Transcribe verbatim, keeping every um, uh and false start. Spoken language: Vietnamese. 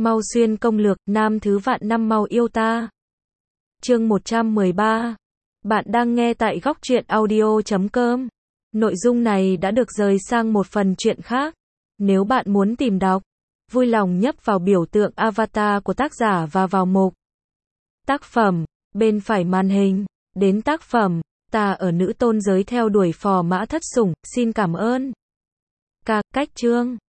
Mau xuyên công lược, nam thứ vạn năm mau yêu ta. Chương một trăm mười ba. Bạn đang nghe tại góc truyện audio chấm com. Nội dung này đã được rời sang một phần truyện khác. Nếu bạn muốn tìm đọc, vui lòng nhấp vào biểu tượng avatar của tác giả và vào mục tác phẩm bên phải màn hình. Đến tác phẩm Ta ở nữ tôn giới theo đuổi phò mã thất sủng, xin cảm ơn. Ca cách chương